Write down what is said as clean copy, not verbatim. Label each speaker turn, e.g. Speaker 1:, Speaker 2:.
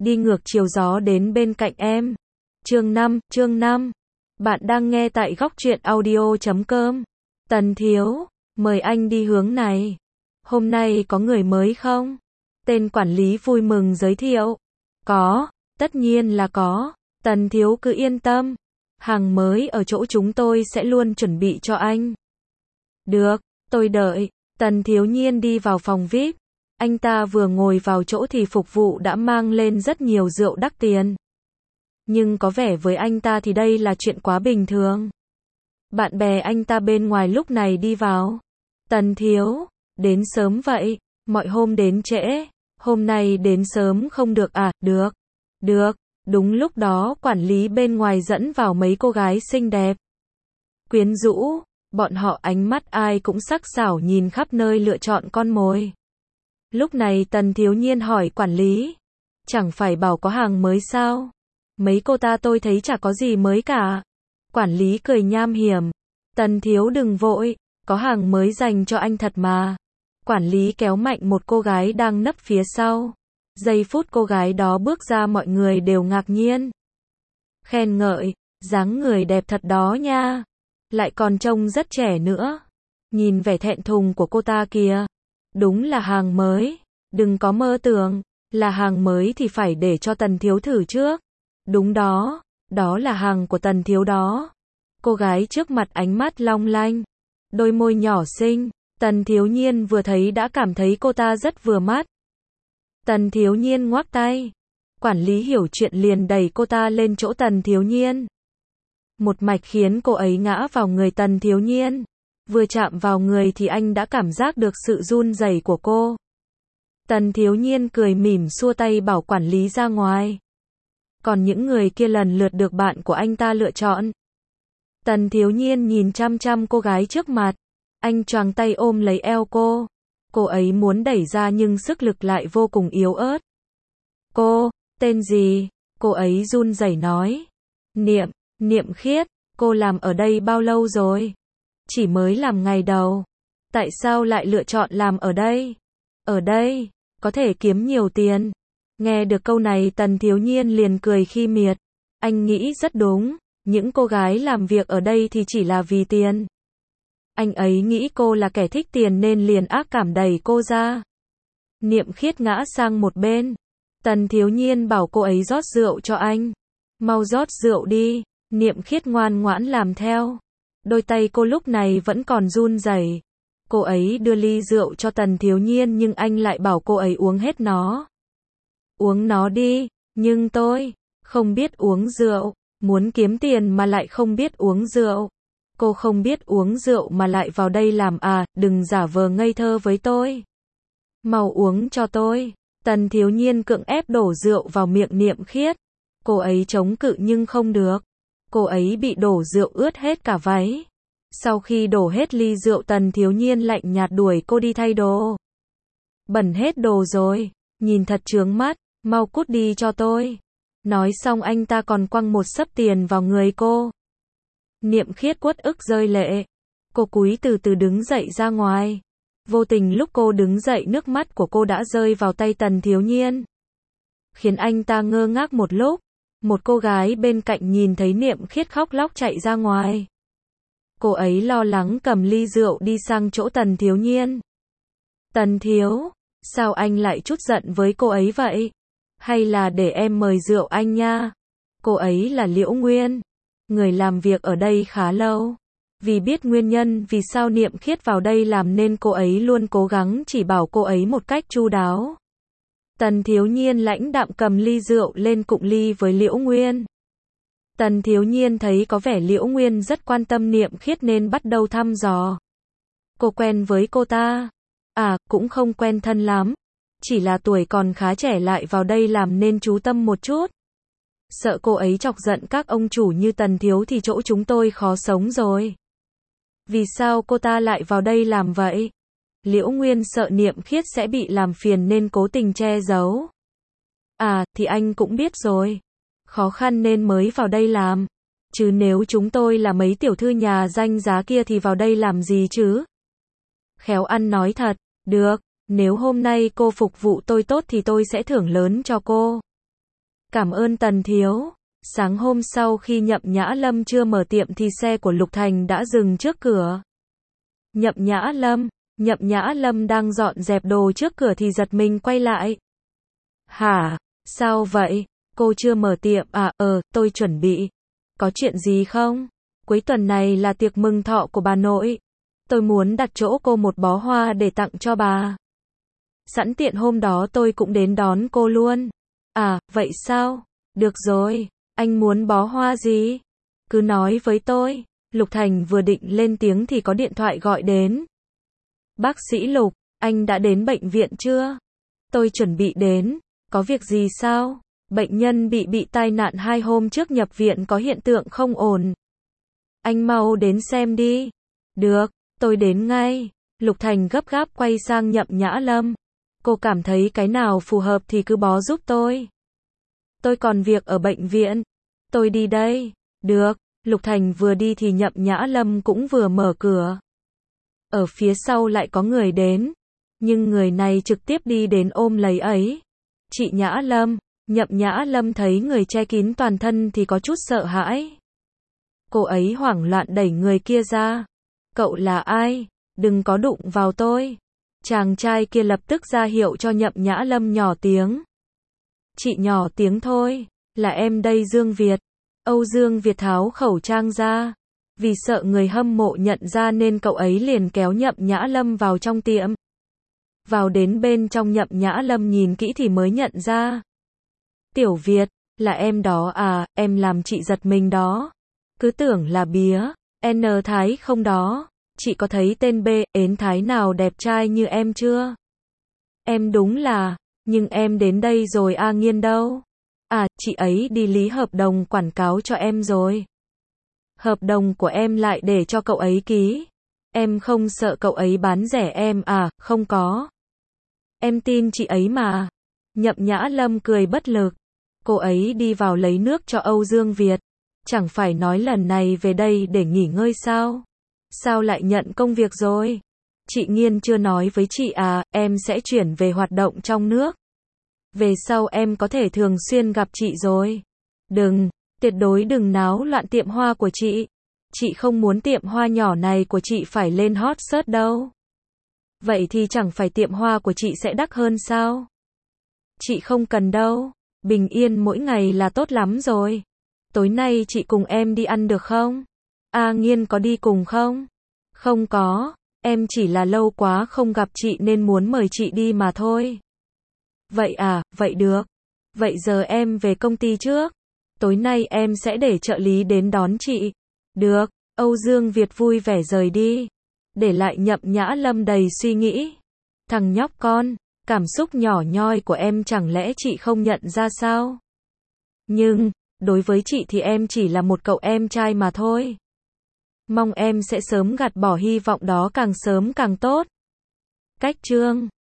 Speaker 1: đi ngược chiều gió đến bên cạnh em. Chương 5. Bạn đang nghe tại góc truyện audio.com. Tần Thiếu, mời anh đi hướng này. Hôm nay có người mới không? Tên quản lý vui mừng giới thiệu. Có, tất nhiên là có. Tần Thiếu cứ yên tâm. Hàng mới ở chỗ chúng tôi sẽ luôn chuẩn bị cho anh. Được, tôi đợi. Tần Thiếu Nhiên đi vào phòng VIP. Anh ta vừa ngồi vào chỗ thì phục vụ đã mang lên rất nhiều rượu đắt tiền. Nhưng có vẻ với anh ta thì đây là chuyện quá bình thường. Bạn bè anh ta bên ngoài lúc này đi vào. Tần Thiếu, đến sớm vậy, mọi hôm đến trễ, hôm nay đến sớm không được à? Được. Đúng lúc đó quản lý bên ngoài dẫn vào mấy cô gái xinh đẹp, quyến rũ, bọn họ ánh mắt ai cũng sắc sảo nhìn khắp nơi lựa chọn con mồi. Lúc này Tần Thiếu Nhiên hỏi quản lý, chẳng phải bảo có hàng mới sao? Mấy cô ta tôi thấy chả có gì mới cả. Quản lý cười nham hiểm, Tần Thiếu đừng vội, có hàng mới dành cho anh thật mà. Quản lý kéo mạnh một cô gái đang nấp phía sau. Giây phút cô gái đó bước ra mọi người đều ngạc nhiên. Khen ngợi, dáng người đẹp thật đó nha. Lại còn trông rất trẻ nữa. Nhìn vẻ thẹn thùng của cô ta kìa. Đúng là hàng mới. Đừng có mơ tưởng, là hàng mới thì phải để cho Tần Thiếu thử trước. Đúng đó, đó là hàng của Tần Thiếu đó. Cô gái trước mặt ánh mắt long lanh. Đôi môi nhỏ xinh. Tần Thiếu Nhiên vừa thấy đã cảm thấy cô ta rất vừa mắt. Tần Thiếu Nhiên ngoắc tay. Quản lý hiểu chuyện liền đẩy cô ta lên chỗ Tần Thiếu Nhiên. Một mạch khiến cô ấy ngã vào người Tần Thiếu Nhiên. Vừa chạm vào người thì anh đã cảm giác được sự run rẩy của cô. Tần Thiếu Nhiên cười mỉm xua tay bảo quản lý ra ngoài. Còn những người kia lần lượt được bạn của anh ta lựa chọn. Tần Thiếu Nhiên nhìn chăm chăm cô gái trước mặt. Anh choàng tay ôm lấy eo cô. Cô ấy muốn đẩy ra nhưng sức lực lại vô cùng yếu ớt. Cô, tên gì? Cô ấy run rẩy nói. Niệm Khiết, cô làm ở đây bao lâu rồi? Chỉ mới làm ngày đầu. Tại sao lại lựa chọn làm ở đây? Ở đây, có thể kiếm nhiều tiền. Nghe được câu này Tần Thiếu Nhiên liền cười khi miệt. Anh nghĩ rất đúng, những cô gái làm việc ở đây thì chỉ là vì tiền. Anh ấy nghĩ cô là kẻ thích tiền nên liền ác cảm đẩy cô ra. Niệm Khiết ngã sang một bên. Tần Thiếu Nhiên bảo cô ấy rót rượu cho anh. Mau rót rượu đi. Niệm Khiết ngoan ngoãn làm theo. Đôi tay cô lúc này vẫn còn run rẩy. Cô ấy đưa ly rượu cho Tần Thiếu Nhiên nhưng anh lại bảo cô ấy uống hết nó. Uống nó đi, nhưng tôi không biết uống rượu. Muốn kiếm tiền mà lại không biết uống rượu. Cô không biết uống rượu mà lại vào đây làm à? Đừng giả vờ ngây thơ với tôi. Mau uống cho tôi. Tần Thiếu Nhiên cưỡng ép đổ rượu vào miệng Niệm Khiết. Cô ấy chống cự nhưng không được. Cô ấy bị đổ rượu ướt hết cả váy. Sau khi đổ hết ly rượu Tần Thiếu Nhiên lạnh nhạt đuổi cô đi thay đồ. Bẩn hết đồ rồi, nhìn thật chướng mắt, mau cút đi cho tôi. Nói xong anh ta còn quăng một xấp tiền vào người cô. Niệm Khiết uất ức rơi lệ. Cô cúi từ từ đứng dậy ra ngoài. Vô tình lúc cô đứng dậy nước mắt của cô đã rơi vào tay Tần Thiếu Nhiên. Khiến anh ta ngơ ngác một lúc. Một cô gái bên cạnh nhìn thấy Niệm Khiết khóc lóc chạy ra ngoài. Cô ấy lo lắng cầm ly rượu đi sang chỗ Tần Thiếu Nhiên. Tần Thiếu, sao anh lại chút giận với cô ấy vậy? Hay là để em mời rượu anh nha? Cô ấy là Liễu Nguyên. Người làm việc ở đây khá lâu. Vì biết nguyên nhân vì sao Niệm Khiết vào đây làm nên cô ấy luôn cố gắng chỉ bảo cô ấy một cách chu đáo. Tần Thiếu Nhiên lãnh đạm cầm ly rượu lên cụng ly với Liễu Nguyên. Tần Thiếu Nhiên thấy có vẻ Liễu Nguyên rất quan tâm Niệm Khiết nên bắt đầu thăm dò. Cô quen với cô ta? À, cũng không quen thân lắm. Chỉ là tuổi còn khá trẻ lại vào đây làm nên chú tâm một chút. Sợ cô ấy chọc giận các ông chủ như Tần Thiếu thì chỗ chúng tôi khó sống rồi. Vì sao cô ta lại vào đây làm vậy? Liễu Nguyên sợ Niệm Khiết sẽ bị làm phiền nên cố tình che giấu. À, thì anh cũng biết rồi. Khó khăn nên mới vào đây làm. Chứ nếu chúng tôi là mấy tiểu thư nhà danh giá kia thì vào đây làm gì chứ? Khéo ăn nói thật. Được, nếu hôm nay cô phục vụ tôi tốt thì tôi sẽ thưởng lớn cho cô. Cảm ơn Tần thiếu. Sáng hôm sau khi Nhậm Nhã Lâm chưa mở tiệm thì xe của Lục Thành đã dừng trước cửa. Nhậm Nhã Lâm đang dọn dẹp đồ trước cửa thì giật mình quay lại. Hả? Sao vậy? Cô chưa mở tiệm à? Tôi chuẩn bị. Có chuyện gì không? Cuối tuần này là tiệc mừng thọ của bà nội. Tôi muốn đặt chỗ cô một bó hoa để tặng cho bà. Sẵn tiện hôm đó tôi cũng đến đón cô luôn. À, vậy sao? Được rồi, anh muốn bó hoa gì? Cứ nói với tôi. Lục Thành vừa định lên tiếng thì có điện thoại gọi đến. Bác sĩ Lục, anh đã đến bệnh viện chưa? Tôi chuẩn bị đến. Có việc gì sao? Bệnh nhân bị tai nạn 2 hôm trước nhập viện có hiện tượng không ổn. Anh mau đến xem đi. Được, tôi đến ngay. Lục Thành gấp gáp quay sang Nhậm Nhã Lâm. Cô cảm thấy cái nào phù hợp thì cứ bó giúp tôi. Tôi còn việc ở bệnh viện. Tôi đi đây. Được, Lục Thành vừa đi thì Nhậm Nhã Lâm cũng vừa mở cửa. Ở phía sau lại có người đến. Nhưng người này trực tiếp đi đến ôm lấy ấy. Chị Nhã Lâm. Nhậm Nhã Lâm thấy người che kín toàn thân thì có chút sợ hãi. Cô ấy hoảng loạn đẩy người kia ra. Cậu là ai? Đừng có đụng vào tôi. Chàng trai kia lập tức ra hiệu cho Nhậm Nhã Lâm nhỏ tiếng. Chị nhỏ tiếng thôi. Là em đây Dương Việt. Âu Dương Việt tháo khẩu trang ra. Vì sợ người hâm mộ nhận ra nên cậu ấy liền kéo Nhậm Nhã Lâm vào trong tiệm. Vào đến bên trong Nhậm Nhã Lâm nhìn kỹ thì mới nhận ra. Tiểu Việt, là em đó à, em làm chị giật mình đó. Cứ tưởng là bía, N Thái không đó. Chị có thấy tên B, ến Thái nào đẹp trai như em chưa? Em đúng là, nhưng em đến đây rồi A Nghiên đâu? À, chị ấy đi lý hợp đồng quảng cáo cho em rồi. Hợp đồng của em lại để cho cậu ấy ký. Em không sợ cậu ấy bán rẻ em à? Không có. Em tin chị ấy mà. Nhậm Nhã Lâm cười bất lực. Cô ấy đi vào lấy nước cho Âu Dương Việt. Chẳng phải nói lần này về đây để nghỉ ngơi sao? Sao lại nhận công việc rồi? Chị Nghiên chưa nói với chị à, em sẽ chuyển về hoạt động trong nước. Về sau em có thể thường xuyên gặp chị rồi. Đừng, tuyệt đối đừng náo loạn tiệm hoa của chị. Chị không muốn tiệm hoa nhỏ này của chị phải lên hot search đâu. Vậy thì chẳng phải tiệm hoa của chị sẽ đắt hơn sao? Chị không cần đâu. Bình yên mỗi ngày là tốt lắm rồi. Tối nay chị cùng em đi ăn được không? A Nghiên có đi cùng không? Không có, em chỉ là lâu quá không gặp chị nên muốn mời chị đi mà thôi. Vậy à, vậy được. Vậy giờ em về công ty trước. Tối nay em sẽ để trợ lý đến đón chị. Được, Âu Dương Việt vui vẻ rời đi. Để lại Nhậm Nhã Lâm đầy suy nghĩ. Thằng nhóc con, cảm xúc nhỏ nhoi của em chẳng lẽ chị không nhận ra sao? Nhưng, đối với chị thì em chỉ là một cậu em trai mà thôi. Mong em sẽ sớm gạt bỏ hy vọng đó càng sớm càng tốt. Cách chương